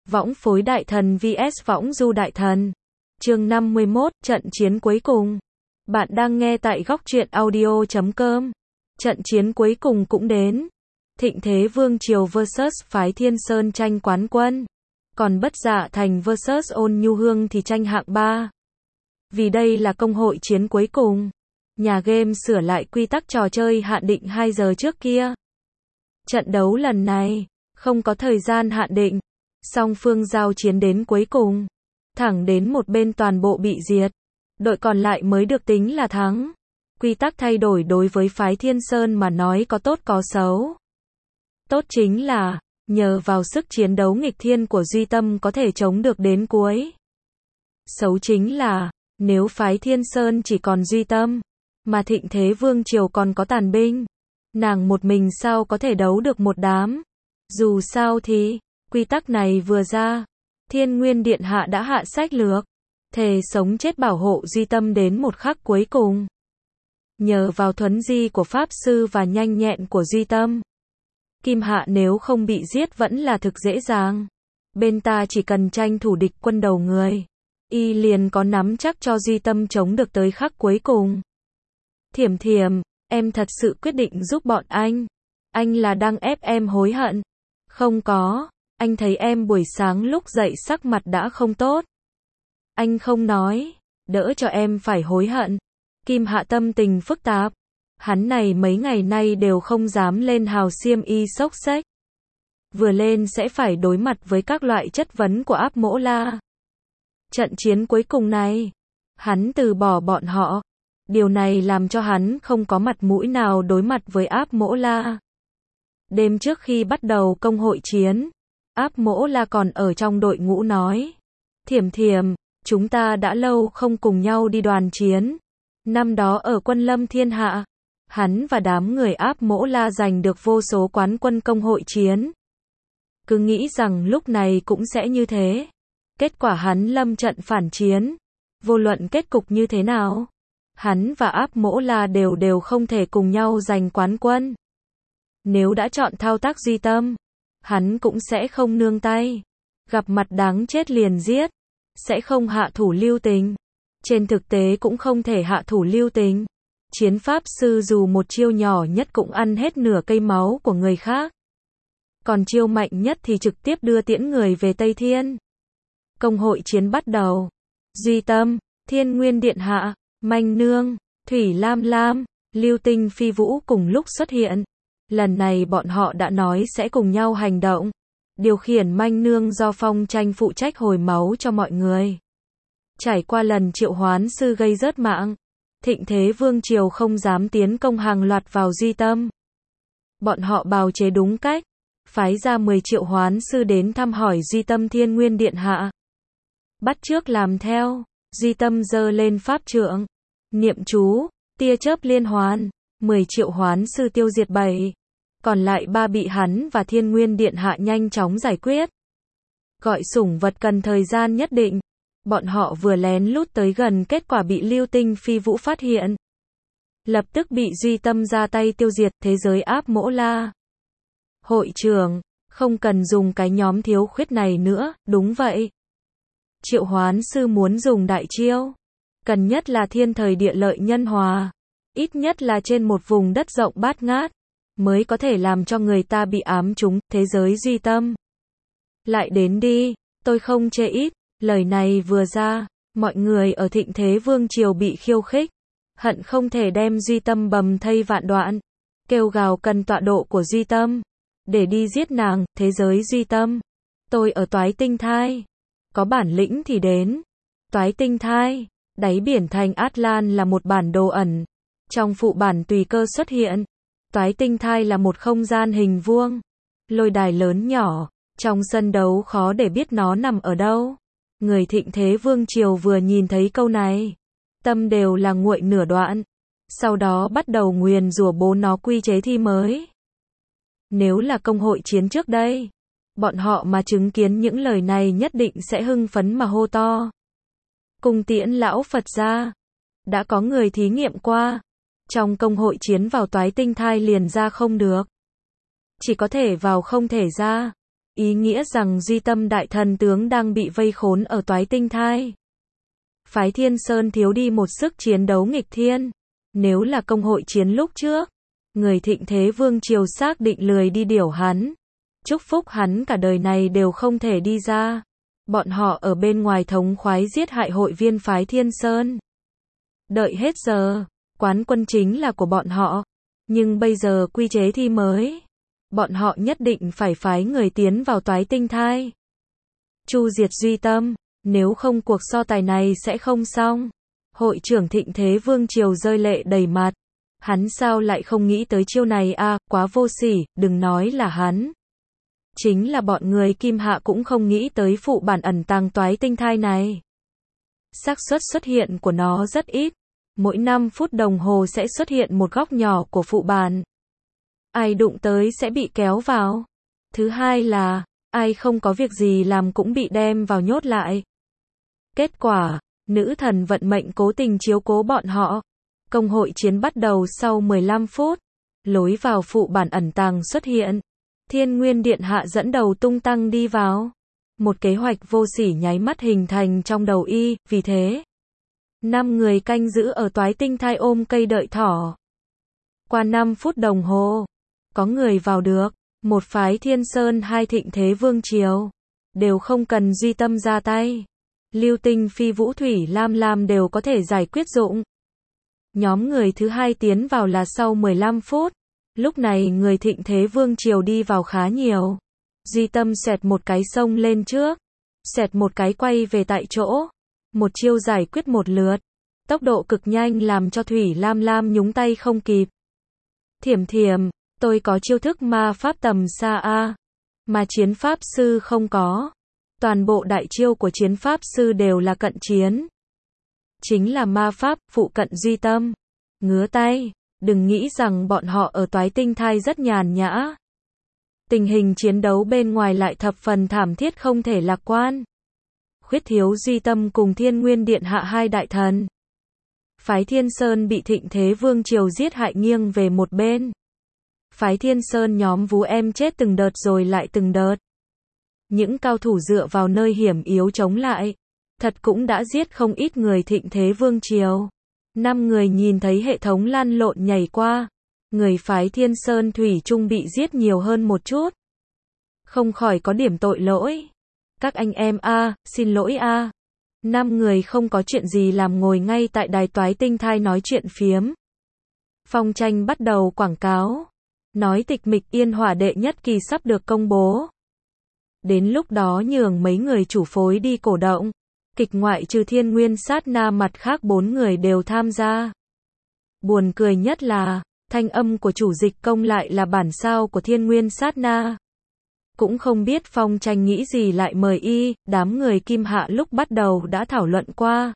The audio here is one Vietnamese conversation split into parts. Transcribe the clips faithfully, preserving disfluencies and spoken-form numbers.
Võng phối đại thần vs võng du đại thần. Chương năm mươi mốt, trận chiến cuối cùng. Bạn đang nghe tại góc truyện audio chấm com. Trận chiến cuối cùng cũng đến. Thịnh Thế Vương Triều versus phái Thiên Sơn tranh quán quân. Còn Bất Dạ Thành versus Ôn Nhu Hương thì tranh hạng ba. Vì đây là công hội chiến cuối cùng, nhà game sửa lại quy tắc trò chơi hạn định hai giờ trước kia. Trận đấu lần này không có thời gian hạn định, song phương giao chiến đến cuối cùng, thẳng đến một bên toàn bộ bị diệt, đội còn lại mới được tính là thắng. Quy tắc thay đổi đối với phái Thiên Sơn mà nói có tốt có xấu. Tốt chính là nhờ vào sức chiến đấu nghịch thiên của Duy Tâm có thể chống được đến cuối. Xấu chính là nếu phái Thiên Sơn chỉ còn Duy Tâm, mà Thịnh Thế Vương Triều còn có tàn binh, nàng một mình sao có thể đấu được một đám. Dù sao thì quy tắc này vừa ra, Thiên Nguyên Điện Hạ đã hạ sách lược, thề sống chết bảo hộ Duy Tâm đến một khắc cuối cùng. Nhờ vào thuấn di của Pháp Sư và nhanh nhẹn của Duy Tâm, Kim Hạ nếu không bị giết vẫn là thực dễ dàng. Bên ta chỉ cần tranh thủ địch quân đầu người, y liền có nắm chắc cho Duy Tâm chống được tới khắc cuối cùng. Thiểm Thiểm, em thật sự quyết định giúp bọn anh. Anh là đang ép em hối hận. Không có, anh thấy em buổi sáng lúc dậy sắc mặt đã không tốt. Anh không nói, đỡ cho em phải hối hận. Kim Hạ tâm tình phức tạp. Hắn này mấy ngày nay đều không dám lên hào xiêm y xốc xếch. Vừa lên sẽ phải đối mặt với các loại chất vấn của Áp Mỗ La. Trận chiến cuối cùng này, hắn từ bỏ bọn họ. Điều này làm cho hắn không có mặt mũi nào đối mặt với Áp Mỗ La. Đêm trước khi bắt đầu công hội chiến, Áp Mỗ La còn ở trong đội ngũ nói: Thiểm Thiểm, chúng ta đã lâu không cùng nhau đi đoàn chiến. Năm đó ở Quân Lâm Thiên Hạ, hắn và đám người Áp Mỗ La giành được vô số quán quân công hội chiến. Cứ nghĩ rằng lúc này cũng sẽ như thế. Kết quả hắn lâm trận phản chiến. Vô luận kết cục như thế nào, hắn và Áp Mỗ La đều đều không thể cùng nhau giành quán quân. Nếu đã chọn thao tác Duy Tâm, hắn cũng sẽ không nương tay. Gặp mặt đáng chết liền giết. Sẽ không hạ thủ lưu tình. Trên thực tế cũng không thể hạ thủ lưu tình. Chiến Pháp Sư dù một chiêu nhỏ nhất cũng ăn hết nửa cây máu của người khác. Còn chiêu mạnh nhất thì trực tiếp đưa tiễn người về Tây Thiên. Công hội chiến bắt đầu. Duy Tâm, Thiên Nguyên Điện Hạ, Manh Nương, Thủy Lam Lam, Lưu Tinh Phi Vũ cùng lúc xuất hiện. Lần này bọn họ đã nói sẽ cùng nhau hành động. Điều khiển Manh Nương do Phong Tranh phụ trách hồi máu cho mọi người. Trải qua lần triệu hoán sư gây rớt mạng, Thịnh Thế Vương Triều không dám tiến công hàng loạt vào Duy Tâm. Bọn họ bào chế đúng cách, phái ra mười triệu hoán sư đến thăm hỏi Duy Tâm Thiên Nguyên Điện Hạ. Bắt chước làm theo, Duy Tâm giơ lên pháp trượng, niệm chú, tia chớp liên hoàn, mười triệu hoán sư tiêu diệt bảy, còn lại ba bị hắn và Thiên Nguyên Điện Hạ nhanh chóng giải quyết. Gọi sủng vật cần thời gian nhất định. Bọn họ vừa lén lút tới gần, kết quả bị Lưu Tinh Phi Vũ phát hiện. Lập tức bị Duy Tâm ra tay tiêu diệt. Thế giới Áp Mỗ La. Hội trưởng, không cần dùng cái nhóm thiếu khuyết này nữa. Đúng vậy. Triệu hoán sư muốn dùng đại chiêu, cần nhất là thiên thời địa lợi nhân hòa. Ít nhất là trên một vùng đất rộng bát ngát, mới có thể làm cho người ta bị ám trúng. Thế giới Duy Tâm. Lại đến đi, tôi không chê ít. Lời này vừa ra, mọi người ở Thịnh Thế Vương Triều bị khiêu khích, hận không thể đem Duy Tâm bầm thây vạn đoạn, kêu gào cần tọa độ của Duy Tâm, để đi giết nàng. Thế giới Duy Tâm, tôi ở Toái Tinh Thai, có bản lĩnh thì đến. Toái Tinh Thai, đáy biển thành Atlan là một bản đồ ẩn, trong phụ bản tùy cơ xuất hiện. Toái Tinh Thai là một không gian hình vuông, lôi đài lớn nhỏ, trong sân đấu khó để biết nó nằm ở đâu. Người Thịnh Thế Vương Triều vừa nhìn thấy câu này, tâm đều là nguội nửa đoạn, sau đó bắt đầu nguyền rủa bố nó quy chế thi mới. Nếu là công hội chiến trước đây, bọn họ mà chứng kiến những lời này nhất định sẽ hưng phấn mà hô to. Cung tiễn lão Phật ra. Đã có người thí nghiệm qua, trong công hội chiến vào Toái Tinh Thai liền ra không được. Chỉ có thể vào không thể ra. ý nghĩa rằng Duy Tâm đại thần tướng đang bị vây khốn ở Toái Tinh Thai. Phái Thiên Sơn thiếu đi một sức chiến đấu nghịch thiên. Nếu là công hội chiến lúc trước, người thịnh thế vương triều xác định lười đi điều hắn. Chúc phúc hắn cả đời này đều không thể đi ra. Bọn họ ở bên ngoài thống khoái giết hại hội viên phái Thiên Sơn. Đợi hết giờ, quán quân chính là của bọn họ. Nhưng bây giờ quy chế thi mới, bọn họ nhất định phải phái người tiến vào Toái Tinh Thai. Chu diệt Duy Tâm, nếu không cuộc so tài này sẽ không xong. Hội trưởng thịnh thế vương triều rơi lệ đầy mặt. Hắn sao lại không nghĩ tới chiêu này à, quá vô sỉ, đừng nói là hắn. Chính là bọn người Kim Hạ cũng không nghĩ tới phụ bản ẩn tàng Toái Tinh Thai này. Xác suất xuất hiện của nó rất ít. Mỗi năm phút đồng hồ sẽ xuất hiện một góc nhỏ của phụ bản. Ai đụng tới sẽ bị kéo vào. Thứ hai là, ai không có việc gì làm cũng bị đem vào nhốt lại. Kết quả, nữ thần vận mệnh cố tình chiếu cố bọn họ. Công hội chiến bắt đầu sau mười lăm phút. Lối vào phụ bản ẩn tàng xuất hiện. Thiên Nguyên Điện Hạ dẫn đầu tung tăng đi vào. Một kế hoạch vô sỉ nháy mắt hình thành trong đầu y, vì thế năm người canh giữ ở Toái Tinh Thai ôm cây đợi thỏ. Qua năm phút đồng hồ, có người vào được. Một phái Thiên Sơn hai thịnh thế vương triều, đều không cần Duy Tâm ra tay. Lưu Tinh Phi Vũ Thủy Lam Lam đều có thể giải quyết dụng. Nhóm người thứ hai tiến vào là sau mười lăm phút. Lúc này người thịnh thế vương triều đi vào khá nhiều. Duy Tâm xẹt một cái xông lên trước, xẹt một cái quay về tại chỗ. Một chiêu giải quyết một lượt. Tốc độ cực nhanh làm cho Thủy Lam Lam nhúng tay không kịp. Thiểm thiểm, tôi có chiêu thức ma pháp tầm xa a, mà chiến pháp sư không có. Toàn bộ đại chiêu của chiến pháp sư đều là cận chiến. Chính là ma pháp, phụ cận Duy Tâm. Ngứa tay, đừng nghĩ rằng bọn họ ở Toái Tinh Thai rất nhàn nhã. Tình hình chiến đấu bên ngoài lại thập phần thảm thiết không thể lạc quan. Khuyết thiếu Duy Tâm cùng Thiên Nguyên Điện Hạ hai đại thần. Phái Thiên Sơn bị thịnh thế vương triều giết hại nghiêng về một bên. Phái Thiên Sơn nhóm vú em chết từng đợt rồi lại từng đợt. Những cao thủ dựa vào nơi hiểm yếu chống lại. Thật cũng đã giết không ít người thịnh thế vương triều. Năm người nhìn thấy hệ thống lăn lộn nhảy qua. Người phái Thiên Sơn thủy chung bị giết nhiều hơn một chút. Không khỏi có điểm tội lỗi. Các anh em a, xin lỗi a. Năm người không có chuyện gì làm ngồi ngay tại đài Toái Tinh Thai nói chuyện phiếm. Phong tranh bắt đầu quảng cáo. Nói tịch mịch yên hỏa đệ nhất kỳ sắp được công bố. Đến lúc đó nhường mấy người chủ phối đi cổ động. Kịch ngoại trừ Thiên Nguyên sát na mặt khác bốn người đều tham gia. Buồn cười nhất là, thanh âm của chủ dịch công lại là bản sao của Thiên Nguyên sát na. Cũng không biết Phong tranh nghĩ gì lại mời y, đám người Kim Hạ lúc bắt đầu đã thảo luận qua.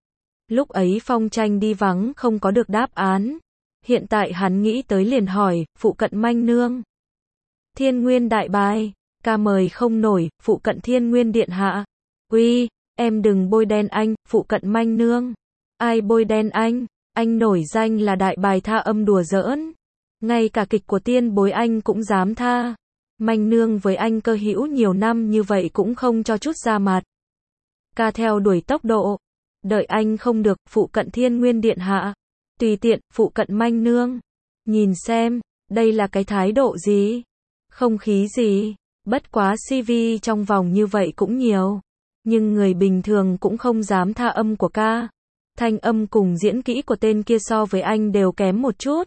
Lúc ấy Phong tranh đi vắng không có được đáp án. Hiện tại hắn nghĩ tới liền hỏi, phụ cận manh nương. Thiên Nguyên đại bài, ca mời không nổi, phụ cận Thiên Nguyên điện hạ. Uy, em đừng bôi đen anh, phụ cận manh nương. Ai bôi đen anh, anh nổi danh là đại bài tha âm đùa giỡn. Ngay cả kịch của tiên bối anh cũng dám tha. Manh nương với anh cơ hữu nhiều năm như vậy cũng không cho chút ra mặt. Ca theo đuổi tốc độ. Đợi anh không được, phụ cận Thiên Nguyên điện hạ. Tùy tiện, phụ cận manh nương. Nhìn xem, đây là cái thái độ gì? Không khí gì? Bất quá xê vê trong vòng như vậy cũng nhiều. Nhưng người bình thường cũng không dám tha âm của ca. Thanh âm cùng diễn kỹ của tên kia so với anh đều kém một chút.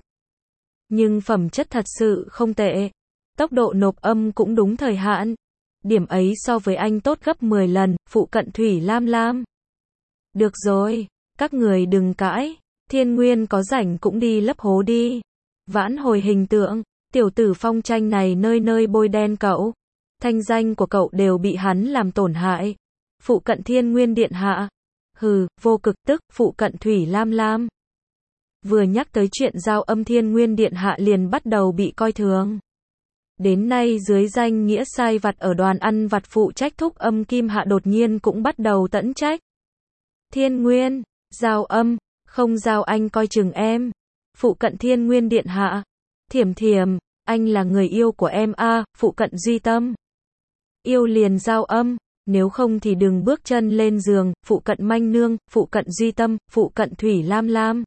Nhưng phẩm chất thật sự không tệ. Tốc độ nộp âm cũng đúng thời hạn. Điểm ấy so với anh tốt gấp mười lần, phụ cận Thủy Lam Lam. Được rồi, các người đừng cãi. Thiên Nguyên có rảnh cũng đi lấp hố đi. Vãn hồi hình tượng, tiểu tử Phong tranh này nơi nơi bôi đen cậu. Thanh danh của cậu đều bị hắn làm tổn hại. Phụ cận Thiên Nguyên điện hạ. Hừ, vô cực tức, phụ cận Thủy Lam Lam. Vừa nhắc tới chuyện giao âm Thiên Nguyên điện hạ liền bắt đầu bị coi thường. Đến nay dưới danh nghĩa sai vặt ở đoàn ăn vặt phụ trách thúc âm Kim Hạ đột nhiên cũng bắt đầu tẫn trách. Thiên Nguyên, giao âm, không giao anh coi chừng em. Phụ cận Thiên Nguyên điện hạ. Thiểm thiểm, anh là người yêu của em a, phụ cận Duy Tâm. Yêu liền giao âm, nếu không thì đừng bước chân lên giường, phụ cận manh nương, phụ cận duy tâm, phụ cận thủy lam lam.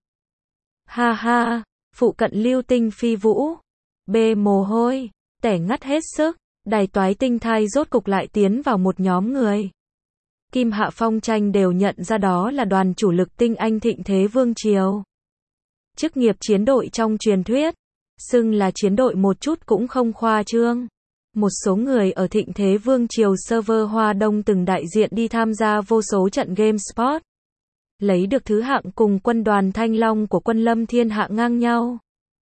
Ha ha, phụ cận lưu tinh phi vũ. Bê mồ hôi, tẻ ngắt hết sức, đài toái tinh thai rốt cục lại tiến vào một nhóm người. Kim Hạ Phong Tranh đều nhận ra đó là đoàn chủ lực tinh anh thịnh thế vương triều. Chức nghiệp chiến đội trong truyền thuyết, xưng là chiến đội một chút cũng không khoa trương. Một số người ở thịnh thế vương triều server Hoa Đông từng đại diện đi tham gia vô số trận game sport. Lấy được thứ hạng cùng quân đoàn Thanh Long của quân Lâm Thiên Hạ ngang nhau.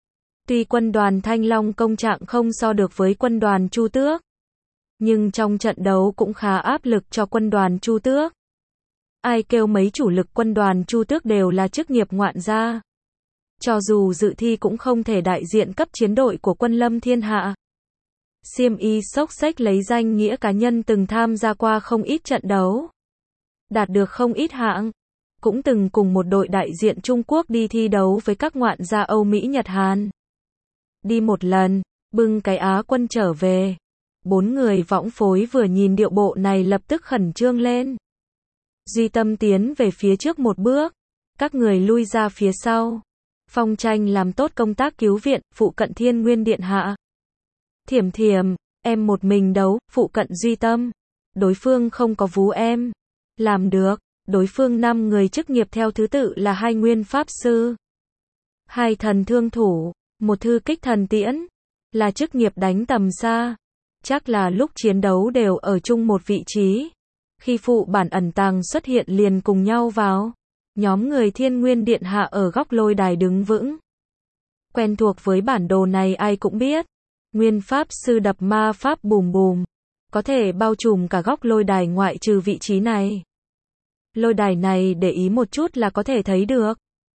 Tuy quân đoàn Thanh Long công trạng không so được với quân đoàn Chu Tước, nhưng trong trận đấu cũng khá áp lực cho quân đoàn Chu Tước. Ai kêu mấy chủ lực quân đoàn Chu Tước đều là chức nghiệp ngoạn gia. Cho dù dự thi cũng không thể đại diện cấp chiến đội của quân Lâm Thiên Hạ. Xiêm Y xốc xếch lấy danh nghĩa cá nhân từng tham gia qua không ít trận đấu. Đạt được không ít hạng. Cũng từng cùng một đội đại diện Trung Quốc đi thi đấu với các ngoạn gia Âu Mỹ Nhật Hàn. Đi một lần, bưng cái Á quân trở về. Bốn người võng phối vừa nhìn điệu bộ này lập tức khẩn trương lên. Duy Tâm tiến về phía trước một bước. Các người lui ra phía sau. Phong Tranh làm tốt công tác cứu viện, phụ cận Thiên Nguyên Điện Hạ. Thiểm Thiểm, em một mình đấu, phụ cận Duy Tâm. Đối phương không có vú em. Làm được, đối phương năm người chức nghiệp theo thứ tự là hai nguyên pháp sư, hai thần thương thủ, một thư kích thần tiễn, là chức nghiệp đánh tầm xa. Chắc là lúc chiến đấu đều ở chung một vị trí. Khi phụ bản ẩn tàng xuất hiện liền cùng nhau vào. Nhóm người Thiên Nguyên Điện Hạ ở góc lôi đài đứng vững. Quen thuộc với bản đồ này ai cũng biết. Nguyên pháp sư đập ma pháp bùm bùm. Có thể bao trùm cả góc lôi đài ngoại trừ vị trí này. Lôi đài này để ý một chút là có thể thấy được.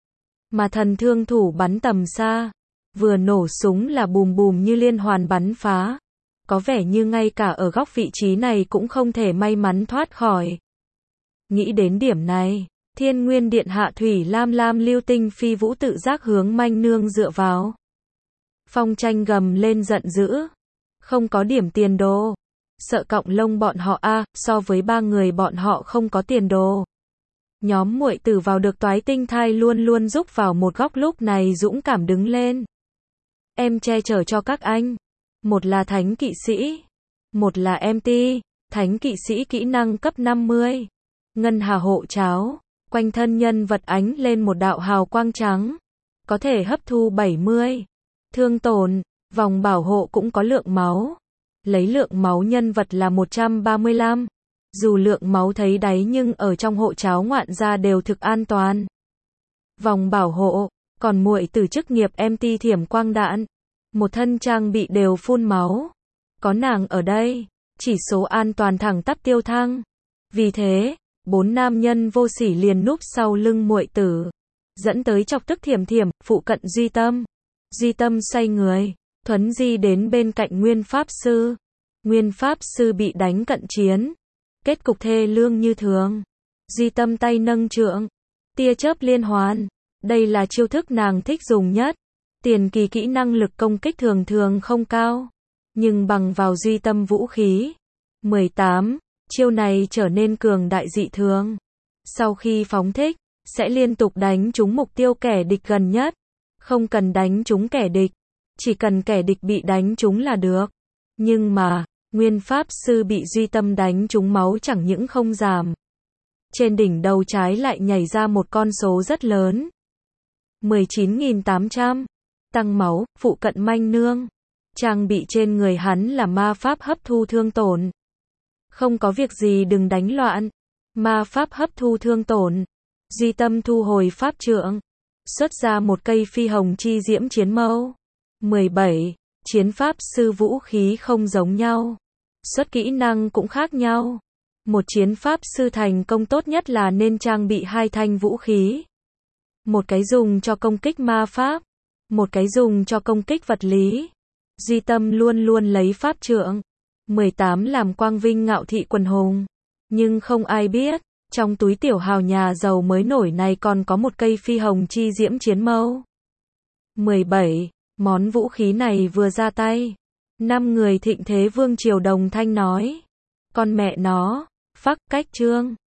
Mà thần thương thủ bắn tầm xa. Vừa nổ súng là bùm bùm như liên hoàn bắn phá. Có vẻ như ngay cả ở góc vị trí này cũng không thể may mắn thoát khỏi. Nghĩ đến điểm này, Thiên Nguyên Điện Hạ Thủy Lam Lam lưu tinh phi vũ tự giác hướng manh nương dựa vào. Phong Tranh gầm lên giận dữ. Không có điểm tiền đồ. Sợ cọng lông bọn họ a, so với ba người bọn họ không có tiền đồ. Nhóm muội tử vào được toái tinh thai luôn luôn rúc vào một góc lúc này dũng cảm đứng lên. Em che chở cho các anh. Một là thánh kỵ sĩ. Một là em tê, thánh kỵ sĩ kỹ năng cấp năm mươi. Ngân hà hộ cháo. Quanh thân nhân vật ánh lên một đạo hào quang trắng. Có thể hấp thu bảy mươi. Thương tổn. Vòng bảo hộ cũng có lượng máu. Lấy lượng máu nhân vật là một trăm ba mươi lăm. Dù lượng máu thấy đáy nhưng ở trong hộ cháo ngoạn gia đều thực an toàn. Vòng bảo hộ. Còn muội từ chức nghiệp em tê thiểm quang đạn. Một thân trang bị đều phun máu. Có nàng ở đây. Chỉ số an toàn thẳng tắp tiêu thăng. Vì thế, bốn nam nhân vô sỉ liền núp sau lưng muội tử. Dẫn tới chọc tức Thiểm Thiểm, phụ cận Duy Tâm. Duy Tâm xoay người. Thuấn di đến bên cạnh Nguyên Pháp Sư. Nguyên Pháp Sư bị đánh cận chiến. Kết cục thê lương như thường. Duy Tâm tay nâng trượng. Tia chớp liên hoàn. Đây là chiêu thức nàng thích dùng nhất. Tiền kỳ kỹ năng lực công kích thường thường không cao. Nhưng bằng vào Duy Tâm vũ khí. mười tám. Chiêu này trở nên cường đại dị thường. Sau khi phóng thích, sẽ liên tục đánh trúng mục tiêu kẻ địch gần nhất. Không cần đánh trúng kẻ địch. Chỉ cần kẻ địch bị đánh trúng là được. Nhưng mà, Nguyên Pháp Sư bị Duy Tâm đánh trúng máu chẳng những không giảm. Trên đỉnh đầu trái lại nhảy ra một con số rất lớn. mười chín nghìn tám trăm. Tăng máu, phụ cận manh nương. Trang bị trên người hắn là ma pháp hấp thu thương tổn. Không có việc gì đừng đánh loạn. Ma pháp hấp thu thương tổn. Duy Tâm thu hồi pháp trượng. Xuất ra một cây phi hồng chi diễm chiến mâu. mười bảy. Chiến pháp sư vũ khí không giống nhau. Xuất kỹ năng cũng khác nhau. Một chiến pháp sư thành công tốt nhất là nên trang bị hai thanh vũ khí. Một cái dùng cho công kích ma pháp. Một cái dùng cho công kích vật lý. Duy Tâm luôn luôn lấy pháp trượng. mười tám làm quang vinh ngạo thị quần hùng. Nhưng không ai biết, trong túi tiểu hào nhà giàu mới nổi này còn có một cây phi hồng chi diễm chiến mâu. mười bảy. Món vũ khí này vừa ra tay. Năm người thịnh thế vương triều đồng thanh nói. Con mẹ nó, phắc cách chương.